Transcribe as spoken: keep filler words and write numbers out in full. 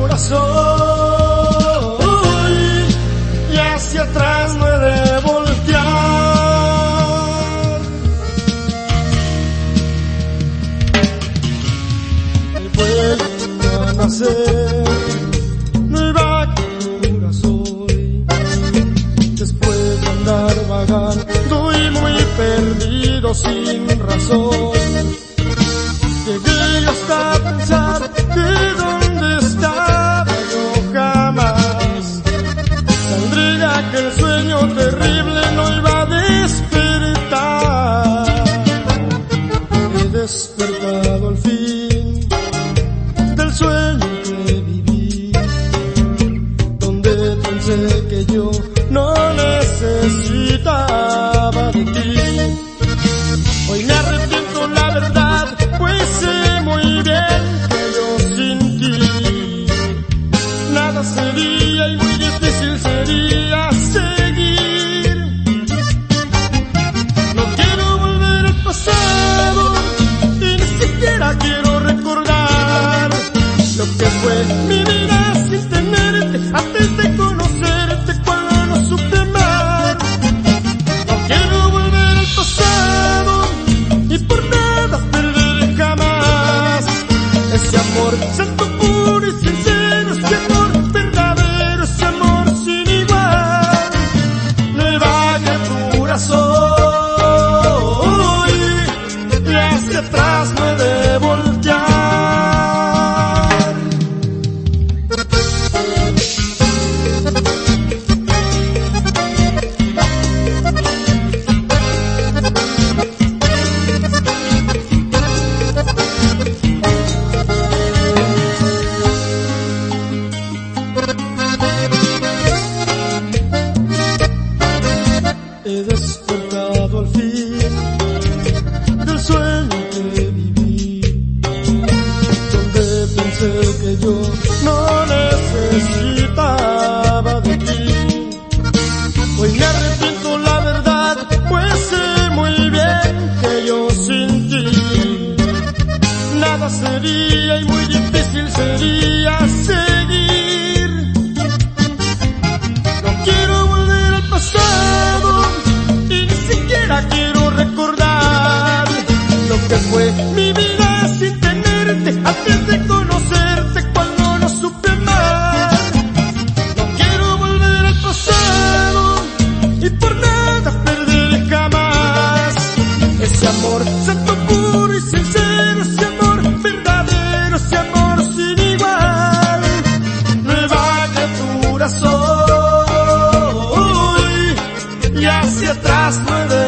corazón y hacia atrás no he de voltear. He vuelto a nacer, nueva criatura soy, después de andar vagando y muy perdido sin razón. Llegué hasta pensar que donde estaba yo jamás saldría de aquel sueño terrible, no iba a despertar. He despertado al fin del sueño que viví, donde pensé que yo no necesitaba de ti. Hoy me arrepiento, la verdad, pues sé muy bien que yo sin ti nada sería y muy difícil sería seguir. No quiero volver al pasado y ni siquiera quiero recordar lo que fue mi vida sin tenerte, antes de conocerte cuando no supe amar. No quiero volver al pasado y por nada perder jamás ese amor santo, puro y sincero, ese amor verdadero, ese amor sin igual. Nueva criatura soy y hacia atrás no he de voltear. He despertado al fin del sueño que viví, donde pensé que yo no necesitaba de ti. Hoy me arrepiento, la verdad, pues sé muy bien que yo sin ti nada sería y muy difícil sería seguir. No quiero volver al pasado y ni siquiera quiero recordar lo que fue mi vida sin tenerte, antes de conocerte cuando no supe amar. No quiero volver al pasado y por nada perder jamás ese amor santo, puro y sincero, ese amor verdadero, ese amor sin igual. Nueva criatura soy y hacia atrás no he de